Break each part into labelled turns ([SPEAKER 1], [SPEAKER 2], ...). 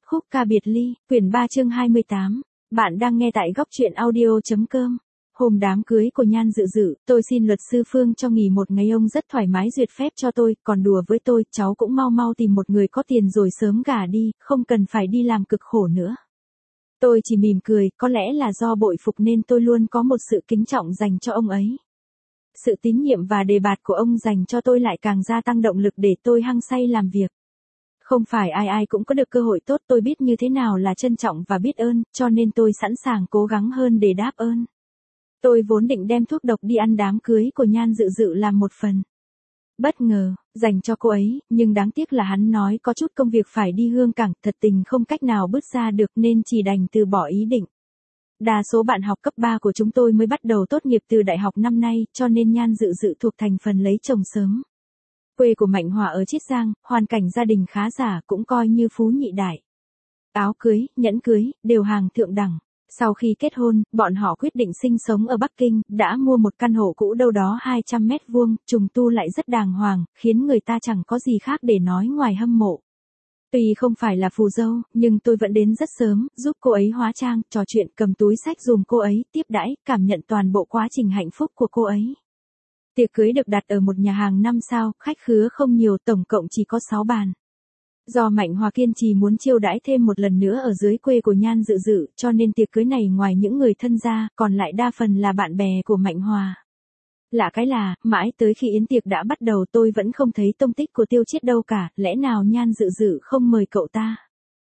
[SPEAKER 1] Khúc ca biệt ly, quyển 3 chương 28. Bạn đang nghe tại góc truyện audio.com. Hôm đám cưới của Nhan Dự Dự, tôi xin luật sư Phương cho nghỉ một ngày, ông rất thoải mái duyệt phép cho tôi, còn đùa với tôi, cháu cũng mau mau tìm một người có tiền rồi sớm gả đi, không cần phải đi làm cực khổ nữa. Tôi chỉ mỉm cười, có lẽ là do bội phục nên tôi luôn có một sự kính trọng dành cho ông ấy. Sự tín nhiệm và đề bạt của ông dành cho tôi lại càng gia tăng động lực để tôi hăng say làm việc. Không phải ai ai cũng có được cơ hội tốt, tôi biết như thế nào là trân trọng và biết ơn, cho nên tôi sẵn sàng cố gắng hơn để đáp ơn. Tôi vốn định đem thuốc độc đi ăn đám cưới của Nhan Dự Dự làm một phần bất ngờ, dành cho cô ấy, nhưng đáng tiếc là hắn nói có chút công việc phải đi Hương Cảng, thật tình không cách nào bứt ra được nên chỉ đành từ bỏ ý định. Đa số bạn học cấp 3 của chúng tôi mới bắt đầu tốt nghiệp từ đại học năm nay, cho nên Nhan Dự Dự thuộc thành phần lấy chồng sớm. Quê của Mạnh Hòa ở Chiết Giang, hoàn cảnh gia đình khá giả, cũng coi như phú nhị đại. Áo cưới, nhẫn cưới, đều hàng thượng đẳng. Sau khi kết hôn, bọn họ quyết định sinh sống ở Bắc Kinh, đã mua một căn hộ cũ đâu đó 200 mét vuông, trùng tu lại rất đàng hoàng, khiến người ta chẳng có gì khác để nói ngoài hâm mộ. Tuy không phải là phù dâu, nhưng tôi vẫn đến rất sớm, giúp cô ấy hóa trang, trò chuyện, cầm túi xách giùm cô ấy, tiếp đãi, cảm nhận toàn bộ quá trình hạnh phúc của cô ấy. Tiệc cưới được đặt ở một nhà hàng 5 sao, khách khứa không nhiều, tổng cộng chỉ có 6 bàn. Do Mạnh Hòa kiên trì muốn chiêu đãi thêm một lần nữa ở dưới quê của Nhan Dự Dự, cho nên tiệc cưới này ngoài những người thân ra, còn lại đa phần là bạn bè của Mạnh Hòa. Lạ cái là, mãi tới khi yến tiệc đã bắt đầu tôi vẫn không thấy tông tích của Tiêu Chiết đâu cả, lẽ nào Nhan Dự Dự không mời cậu ta?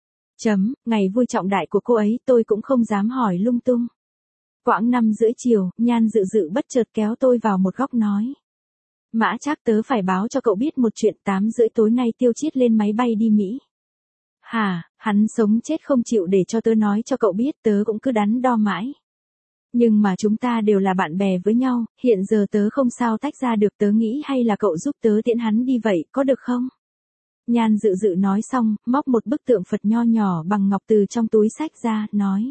[SPEAKER 1] Ngày vui trọng đại của cô ấy tôi cũng không dám hỏi lung tung. Quãng 5:30 chiều, Nhan Dự Dự bất chợt kéo tôi vào một góc nói. Mã Trác, tớ phải báo cho cậu biết một chuyện, 8:30 tối nay Tiêu Chiết lên máy bay đi Mỹ. Hả, hắn sống chết không chịu để cho tớ nói cho cậu biết, tớ cũng cứ đắn đo mãi. Nhưng mà chúng ta đều là bạn bè với nhau, hiện giờ tớ không sao tách ra được, tớ nghĩ hay là cậu giúp tớ tiễn hắn đi vậy, có được không? Nhan Dự Dự nói xong, móc một bức tượng Phật nho nhỏ bằng ngọc từ trong túi xách ra, nói.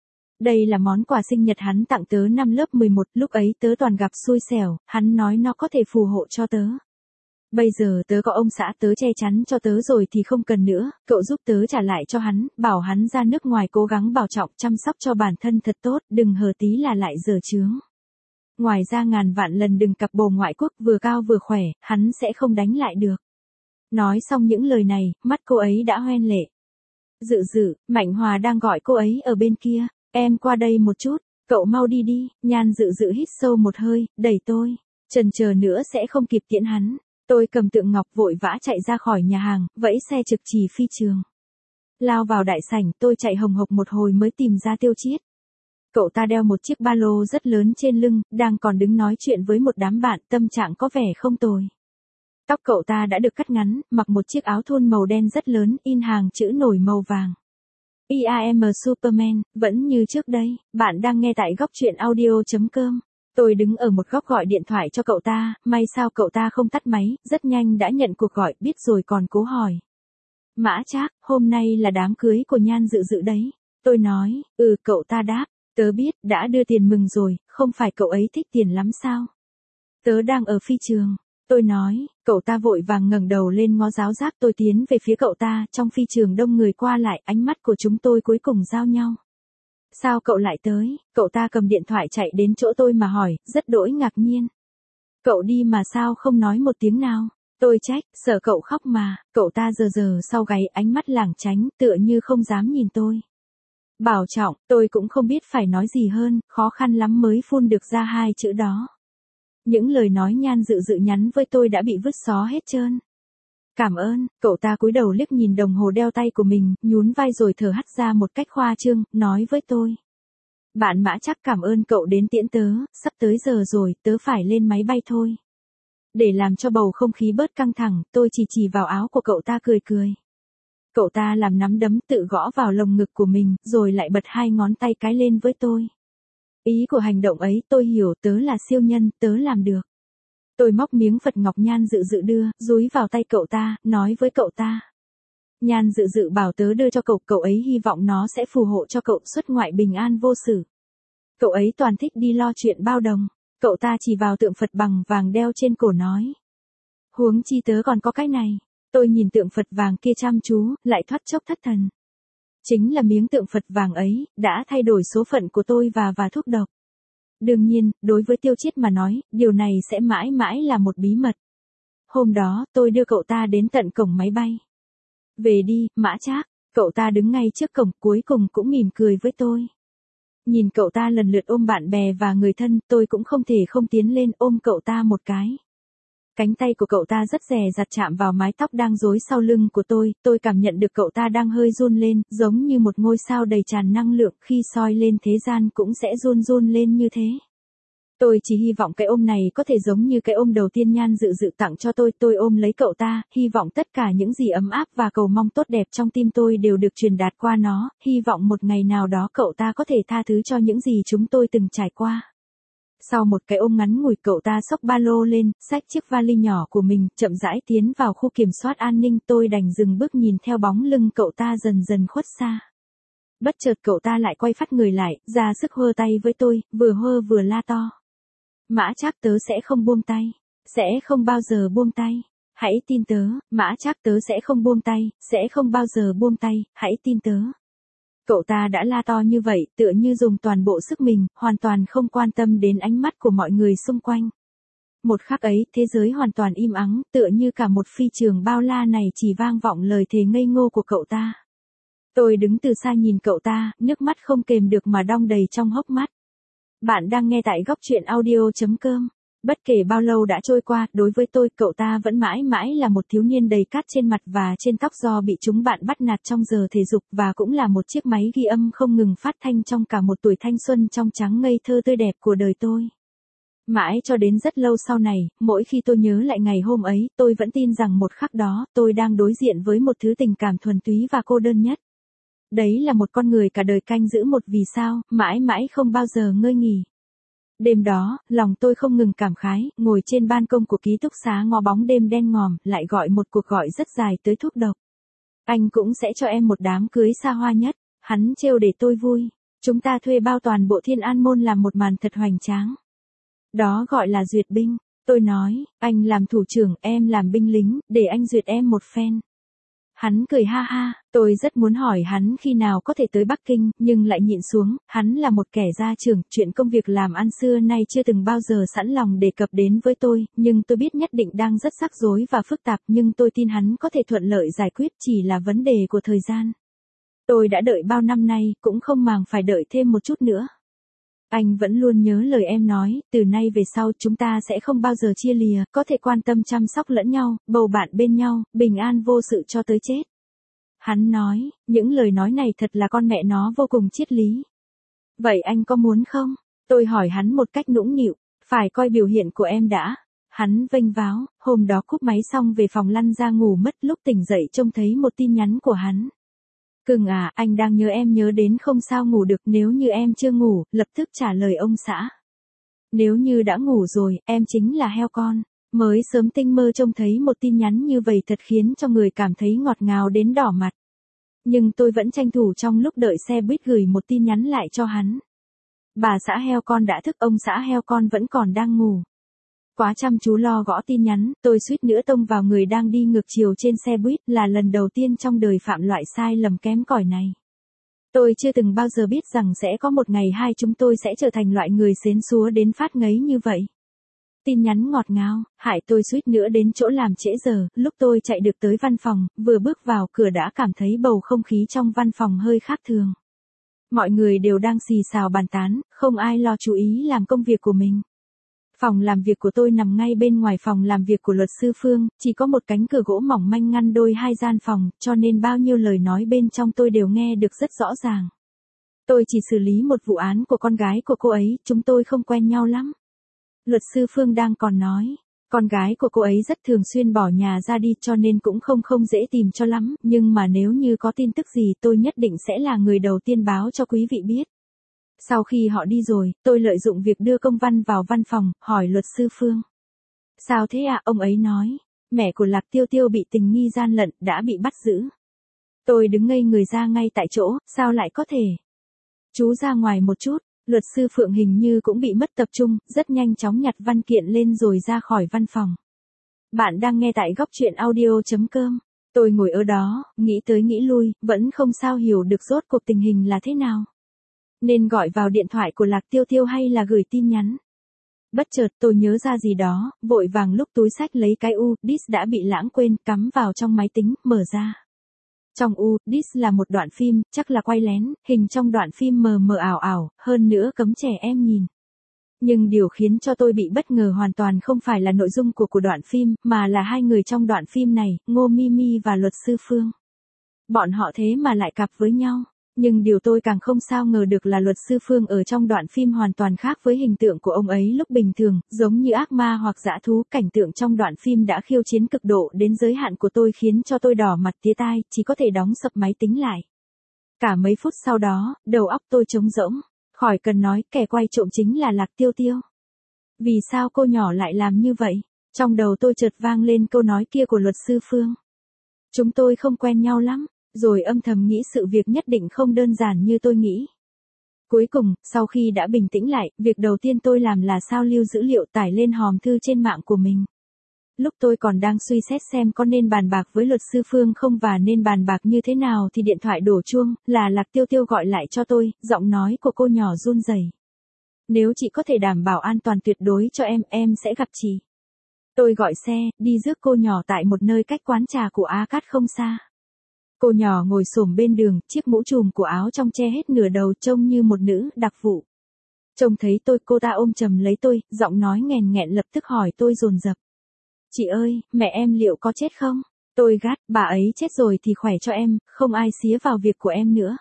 [SPEAKER 1] Đây là món quà sinh nhật hắn tặng tớ năm lớp 11, lúc ấy tớ toàn gặp xui xẻo, hắn nói nó có thể phù hộ cho tớ. Bây giờ tớ có ông xã tớ che chắn cho tớ rồi thì không cần nữa, cậu giúp tớ trả lại cho hắn, bảo hắn ra nước ngoài cố gắng bảo trọng chăm sóc cho bản thân thật tốt, đừng hờ tí là lại dở chướng. Ngoài ra ngàn vạn lần đừng cặp bồ ngoại quốc, vừa cao vừa khỏe, hắn sẽ không đánh lại được. Nói xong những lời này, mắt cô ấy đã hoen lệ. Dự Dự, Mạnh Hòa đang gọi cô ấy ở bên kia. Em qua đây một chút, cậu mau đi đi. Nhan Dự Dự hít sâu một hơi, đẩy tôi. Chần chờ nữa sẽ không kịp tiễn hắn. Tôi cầm tượng ngọc vội vã chạy ra khỏi nhà hàng, vẫy xe trực chỉ phi trường. Lao vào đại sảnh, tôi chạy hồng hộc một hồi mới tìm ra Tiêu Chiết. Cậu ta đeo một chiếc ba lô rất lớn trên lưng, đang còn đứng nói chuyện với một đám bạn, tâm trạng có vẻ không tồi. Tóc cậu ta đã được cắt ngắn, mặc một chiếc áo thun màu đen rất lớn, in hàng chữ nổi màu vàng. I am Superman, vẫn như trước đây, bạn đang nghe tại góc truyện audio.com. Tôi đứng ở một góc gọi điện thoại cho cậu ta, may sao cậu ta không tắt máy, rất nhanh đã nhận cuộc gọi, biết rồi còn cố hỏi. Mã Trác, hôm nay là đám cưới của Nhan Dự Dự đấy. Tôi nói, cậu ta đáp, tớ biết, đã đưa tiền mừng rồi, không phải cậu ấy thích tiền lắm sao? Tớ đang ở phi trường. Tôi nói, cậu ta vội vàng ngẩng đầu lên ngó giáo giác, tôi tiến về phía cậu ta, trong phi trường đông người qua lại, ánh mắt của chúng tôi cuối cùng giao nhau. Sao cậu lại tới? Cậu ta cầm điện thoại chạy đến chỗ tôi mà hỏi, rất đỗi ngạc nhiên. Cậu đi mà sao không nói một tiếng nào? Tôi trách, sợ cậu khóc mà. Cậu ta giờ sau gáy, ánh mắt lảng tránh, tựa như không dám nhìn tôi. Bảo trọng, tôi cũng không biết phải nói gì hơn, khó khăn lắm mới phun được ra hai chữ đó. Những lời nói Nhan Dự Dự nhắn với tôi đã bị vứt xó hết trơn. Cảm ơn, cậu ta cúi đầu liếc nhìn đồng hồ đeo tay của mình, nhún vai rồi thở hắt ra một cách khoa trương, nói với tôi. Bạn Mã Trác, cảm ơn cậu đến tiễn tớ, sắp tới giờ rồi, tớ phải lên máy bay thôi. Để làm cho bầu không khí bớt căng thẳng, tôi chỉ vào áo của cậu ta cười cười. Cậu ta làm nắm đấm tự gõ vào lồng ngực của mình, rồi lại bật hai ngón tay cái lên với tôi. Ý của hành động ấy tôi hiểu, tớ là siêu nhân, tớ làm được. Tôi móc miếng Phật ngọc Nhan Dự Dự đưa, dúi vào tay cậu ta, nói với cậu ta. Nhan Dự Dự bảo tớ đưa cho cậu ấy hy vọng nó sẽ phù hộ cho cậu xuất ngoại bình an vô sự. Cậu ấy toàn thích đi lo chuyện bao đồng. Cậu ta chỉ vào tượng Phật bằng vàng đeo trên cổ nói. Huống chi tớ còn có cái này. Tôi nhìn tượng Phật vàng kia chăm chú, lại thoát chốc thất thần. Chính là miếng tượng Phật vàng ấy, đã thay đổi số phận của tôi và thuốc độc. Đương nhiên, đối với Tiêu Chiết mà nói, điều này sẽ mãi mãi là một bí mật. Hôm đó, tôi đưa cậu ta đến tận cổng máy bay. Về đi, Mã Trác, cậu ta đứng ngay trước cổng, cuối cùng cũng mỉm cười với tôi. Nhìn cậu ta lần lượt ôm bạn bè và người thân, tôi cũng không thể không tiến lên ôm cậu ta một cái. Cánh tay của cậu ta rất dè dặt chạm vào mái tóc đang rối sau lưng của tôi cảm nhận được cậu ta đang hơi run lên, giống như một ngôi sao đầy tràn năng lượng, khi soi lên thế gian cũng sẽ run run lên như thế. Tôi chỉ hy vọng cái ôm này có thể giống như cái ôm đầu tiên Nhan Dự Dự tặng cho tôi ôm lấy cậu ta, hy vọng tất cả những gì ấm áp và cầu mong tốt đẹp trong tim tôi đều được truyền đạt qua nó, hy vọng một ngày nào đó cậu ta có thể tha thứ cho những gì chúng tôi từng trải qua. Sau một cái ôm ngắn ngủi, cậu ta xốc ba lô lên, xách chiếc vali nhỏ của mình, chậm rãi tiến vào khu kiểm soát an ninh, tôi đành dừng bước nhìn theo bóng lưng cậu ta dần dần khuất xa. Bất chợt cậu ta lại quay phắt người lại, ra sức hơ tay với tôi, vừa hơ vừa la to. Mã Trác, tớ sẽ không buông tay, sẽ không bao giờ buông tay. Hãy tin tớ, Mã Trác, tớ sẽ không buông tay, sẽ không bao giờ buông tay, hãy tin tớ. Cậu ta đã la to như vậy, tựa như dùng toàn bộ sức mình, hoàn toàn không quan tâm đến ánh mắt của mọi người xung quanh. Một khắc ấy, thế giới hoàn toàn im ắng, tựa như cả một phi trường bao la này chỉ vang vọng lời thề ngây ngô của cậu ta. Tôi đứng từ xa nhìn cậu ta, nước mắt không kềm được mà đong đầy trong hốc mắt. Bạn đang nghe tại góc truyện audio.com. Bất kể bao lâu đã trôi qua, đối với tôi, cậu ta vẫn mãi mãi là một thiếu niên đầy cát trên mặt và trên tóc do bị chúng bạn bắt nạt trong giờ thể dục, và cũng là một chiếc máy ghi âm không ngừng phát thanh trong cả một tuổi thanh xuân trong trắng ngây thơ tươi đẹp của đời tôi. Mãi cho đến rất lâu sau này, mỗi khi tôi nhớ lại ngày hôm ấy, tôi vẫn tin rằng một khắc đó, tôi đang đối diện với một thứ tình cảm thuần túy và cô đơn nhất. Đấy là một con người cả đời canh giữ một vì sao, mãi mãi không bao giờ ngơi nghỉ. Đêm đó, lòng tôi không ngừng cảm khái, ngồi trên ban công của ký túc xá ngó bóng đêm đen ngòm, lại gọi một cuộc gọi rất dài tới thuốc độc. Anh cũng sẽ cho em một đám cưới xa hoa nhất, hắn trêu để tôi vui. Chúng ta thuê bao toàn bộ Thiên An Môn làm một màn thật hoành tráng. Đó gọi là duyệt binh. Tôi nói, anh làm thủ trưởng, em làm binh lính, để anh duyệt em một phen. Hắn cười ha ha, tôi rất muốn hỏi hắn khi nào có thể tới Bắc Kinh, nhưng lại nhịn xuống, hắn là một kẻ gia trưởng, chuyện công việc làm ăn xưa nay chưa từng bao giờ sẵn lòng đề cập đến với tôi, nhưng tôi biết nhất định đang rất rắc rối và phức tạp, nhưng tôi tin hắn có thể thuận lợi giải quyết, chỉ là vấn đề của thời gian. Tôi đã đợi bao năm nay, cũng không màng phải đợi thêm một chút nữa. Anh vẫn luôn nhớ lời em nói, từ nay về sau chúng ta sẽ không bao giờ chia lìa, có thể quan tâm chăm sóc lẫn nhau, bầu bạn bên nhau, bình an vô sự cho tới chết. Hắn nói, những lời nói này thật là con mẹ nó vô cùng triết lý. Vậy anh có muốn không? Tôi hỏi hắn một cách nũng nịu, phải coi biểu hiện của em đã. Hắn vênh váo, hôm đó cúp máy xong về phòng lăn ra ngủ mất, lúc tỉnh dậy trông thấy một tin nhắn của hắn. Cưng à, anh đang nhớ em nhớ đến không sao ngủ được, nếu như em chưa ngủ, lập tức trả lời ông xã. Nếu như đã ngủ rồi, em chính là heo con. Mới sớm tinh mơ trông thấy một tin nhắn như vậy thật khiến cho người cảm thấy ngọt ngào đến đỏ mặt. Nhưng tôi vẫn tranh thủ trong lúc đợi xe buýt gửi một tin nhắn lại cho hắn. Bà xã heo con đã thức, ông xã heo con vẫn còn đang ngủ. Quá chăm chú lo gõ tin nhắn, tôi suýt nữa tông vào người đang đi ngược chiều trên xe buýt, là lần đầu tiên trong đời phạm loại sai lầm kém cỏi này. Tôi chưa từng bao giờ biết rằng sẽ có một ngày hai chúng tôi sẽ trở thành loại người xến xúa đến phát ngấy như vậy. Tin nhắn ngọt ngào, hại tôi suýt nữa đến chỗ làm trễ giờ, lúc tôi chạy được tới văn phòng, vừa bước vào cửa đã cảm thấy bầu không khí trong văn phòng hơi khác thường. Mọi người đều đang xì xào bàn tán, không ai lo chú ý làm công việc của mình. Phòng làm việc của tôi nằm ngay bên ngoài phòng làm việc của luật sư Phương, chỉ có một cánh cửa gỗ mỏng manh ngăn đôi hai gian phòng, cho nên bao nhiêu lời nói bên trong tôi đều nghe được rất rõ ràng. Tôi chỉ xử lý một vụ án của con gái của cô ấy, chúng tôi không quen nhau lắm. Luật sư Phương đang còn nói, con gái của cô ấy rất thường xuyên bỏ nhà ra đi cho nên cũng không dễ tìm cho lắm, nhưng mà nếu như có tin tức gì tôi nhất định sẽ là người đầu tiên báo cho quý vị biết. Sau khi họ đi rồi, tôi lợi dụng việc đưa công văn vào văn phòng, hỏi luật sư Phương. Sao thế ạ? Ông ấy nói, mẹ của Lạc Tiêu Tiêu bị tình nghi gian lận, đã bị bắt giữ. Tôi đứng ngây người ra ngay tại chỗ, sao lại có thể? Chú ra ngoài một chút, luật sư Phượng hình như cũng bị mất tập trung, rất nhanh chóng nhặt văn kiện lên rồi ra khỏi văn phòng. Bạn đang nghe tại góc truyện audio.com. Tôi ngồi ở đó, nghĩ tới nghĩ lui, vẫn không sao hiểu được rốt cuộc tình hình là thế nào. Nên gọi vào điện thoại của Lạc Tiêu Tiêu hay là gửi tin nhắn. Bất chợt tôi nhớ ra gì đó, vội vàng lúc túi xách lấy cái U-Disc đã bị lãng quên, cắm vào trong máy tính, mở ra. Trong U-Disc là một đoạn phim, chắc là quay lén, hình trong đoạn phim mờ mờ ảo ảo, hơn nữa cấm trẻ em nhìn. Nhưng điều khiến cho tôi bị bất ngờ hoàn toàn không phải là nội dung của đoạn phim, mà là hai người trong đoạn phim này, Ngô Mimi và luật sư Phương. Bọn họ thế mà lại cặp với nhau. Nhưng điều tôi càng không sao ngờ được là luật sư Phương ở trong đoạn phim hoàn toàn khác với hình tượng của ông ấy lúc bình thường, giống như ác ma hoặc dã thú. Cảnh tượng trong đoạn phim đã khiêu chiến cực độ đến giới hạn của tôi khiến cho tôi đỏ mặt tía tai, chỉ có thể đóng sập máy tính lại. Cả mấy phút sau đó, đầu óc tôi trống rỗng, khỏi cần nói kẻ quay trộm chính là Lạc Tiêu Tiêu. Vì sao cô nhỏ lại làm như vậy? Trong đầu tôi chợt vang lên câu nói kia của luật sư Phương. Chúng tôi không quen nhau lắm. Rồi âm thầm nghĩ sự việc nhất định không đơn giản như tôi nghĩ. Cuối cùng, sau khi đã bình tĩnh lại, việc đầu tiên tôi làm là sao lưu dữ liệu tải lên hòm thư trên mạng của mình. Lúc tôi còn đang suy xét xem có nên bàn bạc với luật sư Phương không và nên bàn bạc như thế nào thì điện thoại đổ chuông, là Lạc Tiêu Tiêu gọi lại cho tôi, giọng nói của cô nhỏ run rẩy. Nếu chị có thể đảm bảo an toàn tuyệt đối cho em sẽ gặp chị. Tôi gọi xe, đi rước cô nhỏ tại một nơi cách quán trà của Á Cát không xa. Cô nhỏ ngồi xổm bên đường, chiếc mũ trùm của áo trong che hết nửa đầu trông như một nữ đặc vụ. Trông thấy tôi, cô ta ôm chầm lấy tôi, giọng nói nghèn nghẹn lập tức hỏi tôi dồn dập. Chị ơi, mẹ em liệu có chết không? Tôi gắt, bà ấy chết rồi thì khỏe cho em, không ai xía vào việc của em nữa.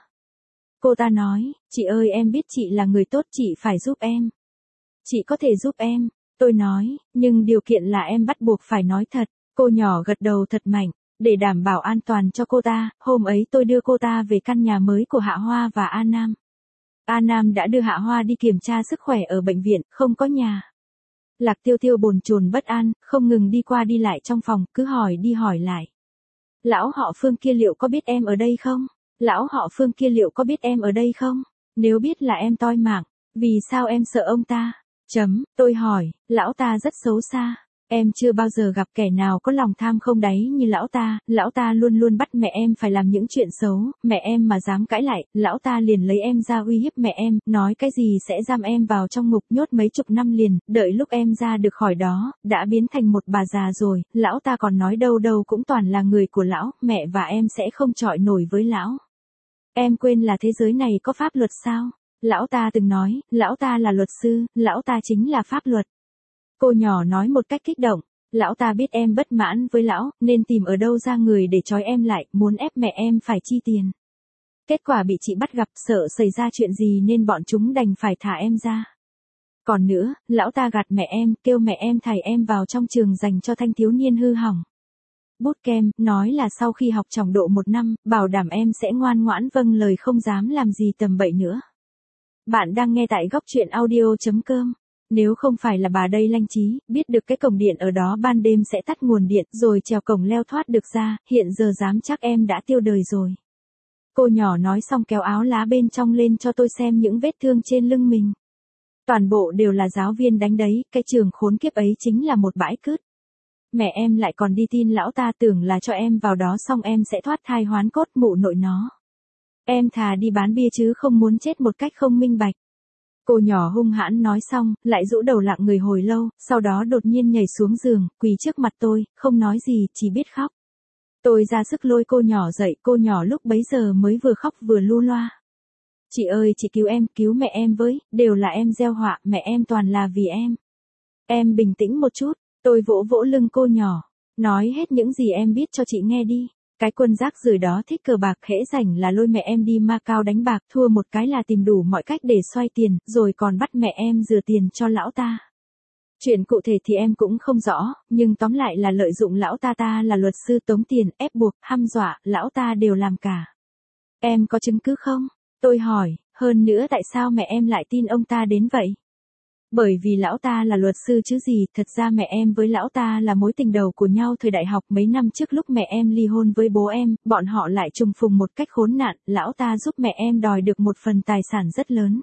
[SPEAKER 1] Cô ta nói, chị ơi em biết chị là người tốt chị phải giúp em. Chị có thể giúp em. Tôi nói, nhưng điều kiện là em bắt buộc phải nói thật. Cô nhỏ gật đầu thật mạnh. Để đảm bảo an toàn cho cô ta, hôm ấy tôi đưa cô ta về căn nhà mới của Hạ Hoa và A Nam. A Nam đã đưa Hạ Hoa đi kiểm tra sức khỏe ở bệnh viện, không có nhà. Lạc Tiêu Tiêu bồn chồn bất an, không ngừng đi qua đi lại trong phòng, cứ hỏi đi hỏi lại. Lão họ Phương kia liệu có biết em ở đây không? Lão họ Phương kia liệu có biết em ở đây không? Nếu biết là em toi mạng, vì sao em sợ ông ta? Tôi hỏi, lão ta rất xấu xa. Em chưa bao giờ gặp kẻ nào có lòng tham không đáy như lão ta luôn luôn bắt mẹ em phải làm những chuyện xấu, mẹ em mà dám cãi lại, lão ta liền lấy em ra uy hiếp mẹ em, nói cái gì sẽ giam em vào trong ngục nhốt mấy chục năm liền, đợi lúc em ra được khỏi đó, đã biến thành một bà già rồi, lão ta còn nói đâu đâu cũng toàn là người của lão, mẹ và em sẽ không chọi nổi với lão. Em quên là thế giới này có pháp luật sao? Lão ta từng nói, lão ta là luật sư, lão ta chính là pháp luật. Cô nhỏ nói một cách kích động, lão ta biết em bất mãn với lão, nên tìm ở đâu ra người để trói em lại, muốn ép mẹ em phải chi tiền. Kết quả bị chị bắt gặp, sợ xảy ra chuyện gì nên bọn chúng đành phải thả em ra. Còn nữa, lão ta gạt mẹ em, kêu mẹ em thảy em vào trong trường dành cho thanh thiếu niên hư hỏng. Bootcamp, nói là sau khi học tròng độ 1 năm, bảo đảm em sẽ ngoan ngoãn vâng lời không dám làm gì tầm bậy nữa. Bạn đang nghe tại góc truyện audio.com. Nếu không phải là bà đây lanh trí, biết được cái cổng điện ở đó ban đêm sẽ tắt nguồn điện rồi trèo cổng leo thoát được ra, hiện giờ dám chắc em đã tiêu đời rồi. Cô nhỏ nói xong kéo áo lá bên trong lên cho tôi xem những vết thương trên lưng mình. Toàn bộ đều là giáo viên đánh đấy, cái trường khốn kiếp ấy chính là một bãi cứt. Mẹ em lại còn đi tin lão ta tưởng là cho em vào đó xong em sẽ thoát thai hoán cốt mụ nội nó. Em thà đi bán bia chứ không muốn chết một cách không minh bạch. Cô nhỏ hung hãn nói xong, lại rũ đầu lặng người hồi lâu, sau đó đột nhiên nhảy xuống giường, quỳ trước mặt tôi, không nói gì, chỉ biết khóc. Tôi ra sức lôi cô nhỏ dậy, cô nhỏ lúc bấy giờ mới vừa khóc vừa lu loa. Chị ơi chị cứu mẹ em với, đều là em gieo họa, mẹ em toàn là vì em. Em bình tĩnh một chút, tôi vỗ vỗ lưng cô nhỏ, nói hết những gì em biết cho chị nghe đi. Cái quân rác rưởi đó thích cờ bạc, hễ rảnh là lôi mẹ em đi Macau đánh bạc, thua một cái là tìm đủ mọi cách để xoay tiền, rồi còn bắt mẹ em rửa tiền cho lão ta. Chuyện cụ thể thì em cũng không rõ, nhưng tóm lại là lợi dụng lão ta là luật sư tống tiền, ép buộc, hăm dọa, lão ta đều làm cả. Em có chứng cứ không? Tôi hỏi, hơn nữa tại sao mẹ em lại tin ông ta đến vậy? Bởi vì lão ta là luật sư chứ gì, thật ra mẹ em với lão ta là mối tình đầu của nhau thời đại học mấy năm trước lúc mẹ em ly hôn với bố em, bọn họ lại trùng phùng một cách khốn nạn, lão ta giúp mẹ em đòi được một phần tài sản rất lớn.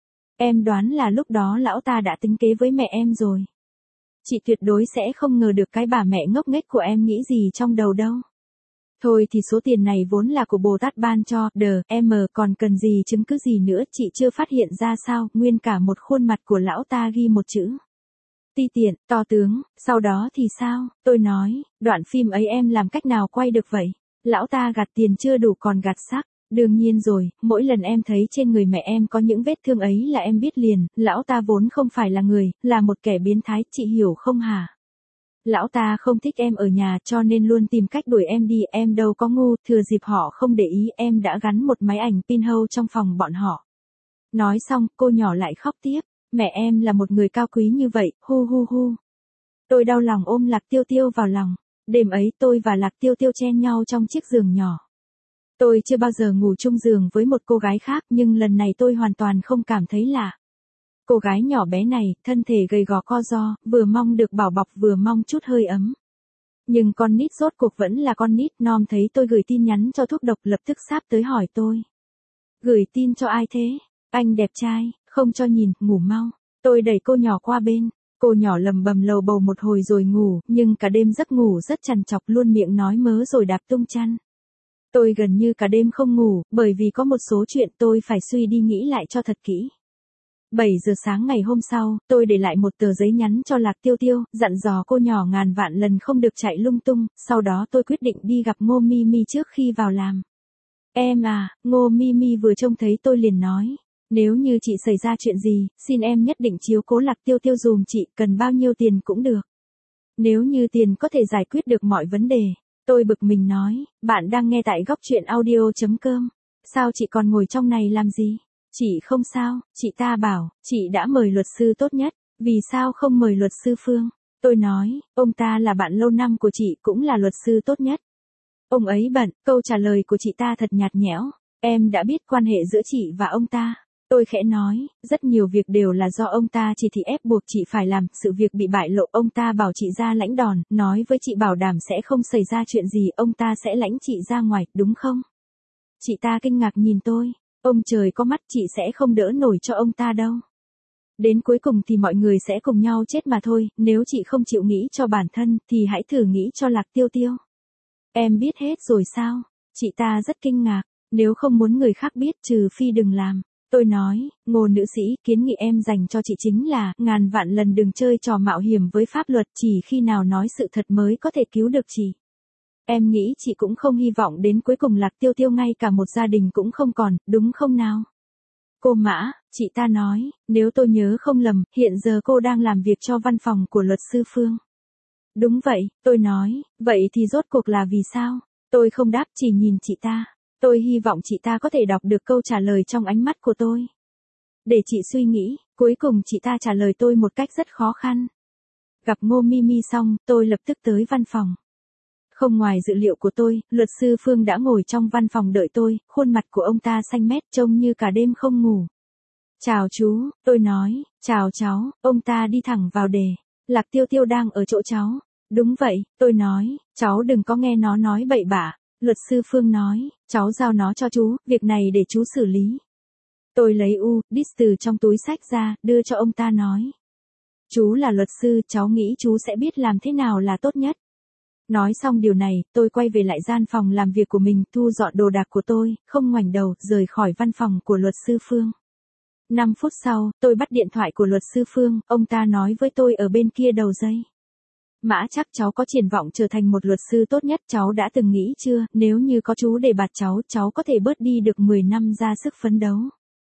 [SPEAKER 1] Em đoán là lúc đó lão ta đã tính kế với mẹ em rồi. Chị tuyệt đối sẽ không ngờ được cái bà mẹ ngốc nghếch của em nghĩ gì trong đầu đâu. Thôi thì số tiền này vốn là của Bồ Tát ban cho, còn cần gì chứng cứ gì nữa, chị chưa phát hiện ra sao, nguyên cả một khuôn mặt của lão ta ghi một chữ. Ti tiện, to tướng, sau đó thì sao, tôi nói, đoạn phim ấy em làm cách nào quay được vậy? Lão ta gạt tiền chưa đủ còn gạt xác. Đương nhiên rồi, mỗi lần em thấy trên người mẹ em có những vết thương ấy là em biết liền, lão ta vốn không phải là người, là một kẻ biến thái, chị hiểu không hả? Lão ta không thích em ở nhà cho nên luôn tìm cách đuổi em đi, em đâu có ngu, thừa dịp họ không để ý em đã gắn một máy ảnh pinhole trong phòng bọn họ. Nói xong, cô nhỏ lại khóc tiếp, mẹ em là một người cao quý như vậy, hu hu hu. Tôi đau lòng ôm Lạc Tiêu Tiêu vào lòng, đêm ấy tôi và Lạc Tiêu Tiêu chen nhau trong chiếc giường nhỏ. Tôi chưa bao giờ ngủ chung giường với một cô gái khác nhưng lần này tôi hoàn toàn không cảm thấy lạ. Cô gái nhỏ bé này, thân thể gầy gò co ro, vừa mong được bảo bọc vừa mong chút hơi ấm. Nhưng con nít rốt cuộc vẫn là con nít, Nom thấy tôi gửi tin nhắn cho thuốc độc lập tức sáp tới hỏi tôi. Gửi tin cho ai thế? Anh đẹp trai, không cho nhìn, ngủ mau. Tôi đẩy cô nhỏ qua bên. Cô nhỏ lầm bầm lầu bầu một hồi rồi ngủ, nhưng cả đêm giấc ngủ rất trằn trọc, luôn miệng nói mớ rồi đạp tung chăn. Tôi gần như cả đêm không ngủ, bởi vì có một số chuyện tôi phải suy đi nghĩ lại cho thật kỹ. 7 giờ sáng ngày hôm sau, tôi để lại một tờ giấy nhắn cho Lạc Tiêu Tiêu, dặn dò cô nhỏ ngàn vạn lần không được chạy lung tung, sau đó tôi quyết định đi gặp Ngô Mimi trước khi vào làm. Em à, Ngô Mimi vừa trông thấy tôi liền nói, nếu như chị xảy ra chuyện gì, xin em nhất định chiếu cố Lạc Tiêu Tiêu dùm chị, cần bao nhiêu tiền cũng được. Nếu như tiền có thể giải quyết được mọi vấn đề. Tôi bực mình nói, bạn đang nghe tại góc truyện audio.com. Sao chị còn ngồi trong này làm gì? Chị không sao, chị ta bảo, chị đã mời luật sư tốt nhất, vì sao không mời luật sư Phương? Tôi nói, ông ta là bạn lâu năm của chị cũng là luật sư tốt nhất. Ông ấy bận, câu trả lời của chị ta thật nhạt nhẽo, em đã biết quan hệ giữa chị và ông ta. Tôi khẽ nói, rất nhiều việc đều là do ông ta chỉ thị ép buộc chị phải làm, sự việc bị bại lộ, ông ta bảo chị ra lãnh đòn, nói với chị bảo đảm sẽ không xảy ra chuyện gì, ông ta sẽ lãnh chị ra ngoài, đúng không? Chị ta kinh ngạc nhìn tôi, ông trời có mắt, chị sẽ không đỡ nổi cho ông ta đâu. Đến cuối cùng thì mọi người sẽ cùng nhau chết mà thôi, nếu chị không chịu nghĩ cho bản thân, thì hãy thử nghĩ cho Lạc Tiêu Tiêu. Em biết hết rồi sao? Chị ta rất kinh ngạc, nếu không muốn người khác biết trừ phi đừng làm. Tôi nói, Ngô nữ sĩ, kiến nghị em dành cho chị chính là, ngàn vạn lần đừng chơi trò mạo hiểm với pháp luật, chỉ khi nào nói sự thật mới có thể cứu được chị. Em nghĩ chị cũng không hy vọng đến cuối cùng Lạc Tiêu Tiêu ngay cả một gia đình cũng không còn, đúng không nào? Cô Mã, chị ta nói, nếu tôi nhớ không lầm, hiện giờ cô đang làm việc cho văn phòng của luật sư Phương. Đúng vậy, tôi nói, vậy thì rốt cuộc là vì sao? Tôi không đáp, chỉ nhìn chị ta. Tôi hy vọng chị ta có thể đọc được câu trả lời trong ánh mắt của tôi. Để chị suy nghĩ, cuối cùng chị ta trả lời tôi một cách rất khó khăn. Gặp Ngô Mimi xong, tôi lập tức tới văn phòng. Không ngoài dự liệu của tôi, luật sư Phương đã ngồi trong văn phòng đợi tôi, khuôn mặt của ông ta xanh mét trông như cả đêm không ngủ. Chào chú, tôi nói, chào cháu, ông ta đi thẳng vào đề. Lạc Tiêu Tiêu đang ở chỗ cháu. Đúng vậy, tôi nói, cháu đừng có nghe nó nói bậy bạ. Luật sư Phương nói, cháu giao nó cho chú, việc này để chú xử lý. Tôi lấy disk từ trong túi xách ra, đưa cho ông ta nói. Chú là luật sư, cháu nghĩ chú sẽ biết làm thế nào là tốt nhất. Nói xong điều này, tôi quay về lại gian phòng làm việc của mình, thu dọn đồ đạc của tôi, không ngoảnh đầu, rời khỏi văn phòng của luật sư Phương. 5 phút sau, tôi bắt điện thoại của luật sư Phương, ông ta nói với tôi ở bên kia đầu dây. Mã, chắc cháu có triển vọng trở thành một luật sư tốt nhất, cháu đã từng nghĩ chưa, nếu như có chú để bạt cháu có thể bớt đi được 10 năm ra sức phấn đấu.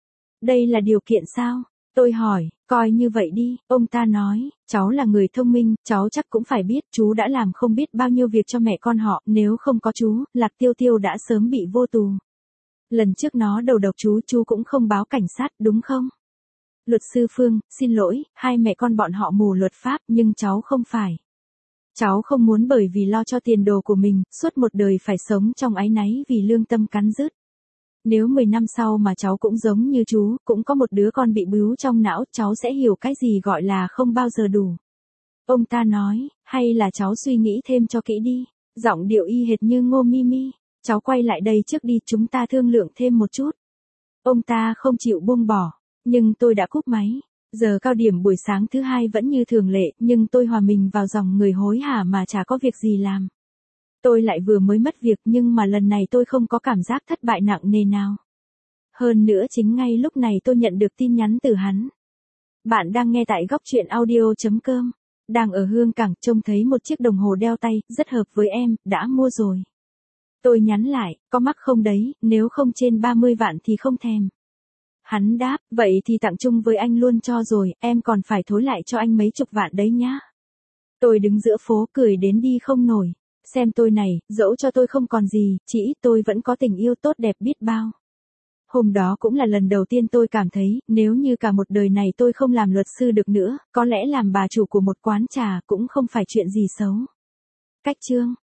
[SPEAKER 1] Đây là điều kiện sao? Tôi hỏi, coi như vậy đi, ông ta nói, cháu là người thông minh, cháu chắc cũng phải biết, chú đã làm không biết bao nhiêu việc cho mẹ con họ, nếu không có chú, Lạc Tiêu Tiêu đã sớm bị vô tù. Lần trước nó đầu độc chú cũng không báo cảnh sát, đúng không? Luật sư Phương, xin lỗi, hai mẹ con bọn họ mù luật pháp, nhưng cháu không phải. Cháu không muốn bởi vì lo cho tiền đồ của mình, suốt một đời phải sống trong áy náy vì lương tâm cắn rứt. Nếu 10 năm sau mà cháu cũng giống như chú, cũng có một đứa con bị bứu trong não, cháu sẽ hiểu cái gì gọi là không bao giờ đủ. Ông ta nói, hay là cháu suy nghĩ thêm cho kỹ đi, giọng điệu y hệt như Ngô Mimi. Cháu quay lại đây trước đi, chúng ta thương lượng thêm một chút. Ông ta không chịu buông bỏ, nhưng tôi đã cúp máy. Giờ cao điểm buổi sáng thứ hai vẫn như thường lệ, nhưng tôi hòa mình vào dòng người hối hả mà chả có việc gì làm. Tôi lại vừa mới mất việc nhưng mà lần này tôi không có cảm giác thất bại nặng nề nào. Hơn nữa chính ngay lúc này tôi nhận được tin nhắn từ hắn. Bạn đang nghe tại góc chuyện audio.com. Đang ở Hương Cảng trông thấy một chiếc đồng hồ đeo tay, rất hợp với em, đã mua rồi. Tôi nhắn lại, có mắc không đấy, nếu không trên 30 vạn thì không thèm. Hắn đáp, vậy thì tặng chung với anh luôn cho rồi, em còn phải thối lại cho anh mấy chục vạn đấy nhá. Tôi đứng giữa phố cười đến đi không nổi. Xem tôi này, dẫu cho tôi không còn gì, chỉ ít tôi vẫn có tình yêu tốt đẹp biết bao. Hôm đó cũng là lần đầu tiên tôi cảm thấy, nếu như cả một đời này tôi không làm luật sư được nữa, có lẽ làm bà chủ của một quán trà cũng không phải chuyện gì xấu. Cách chương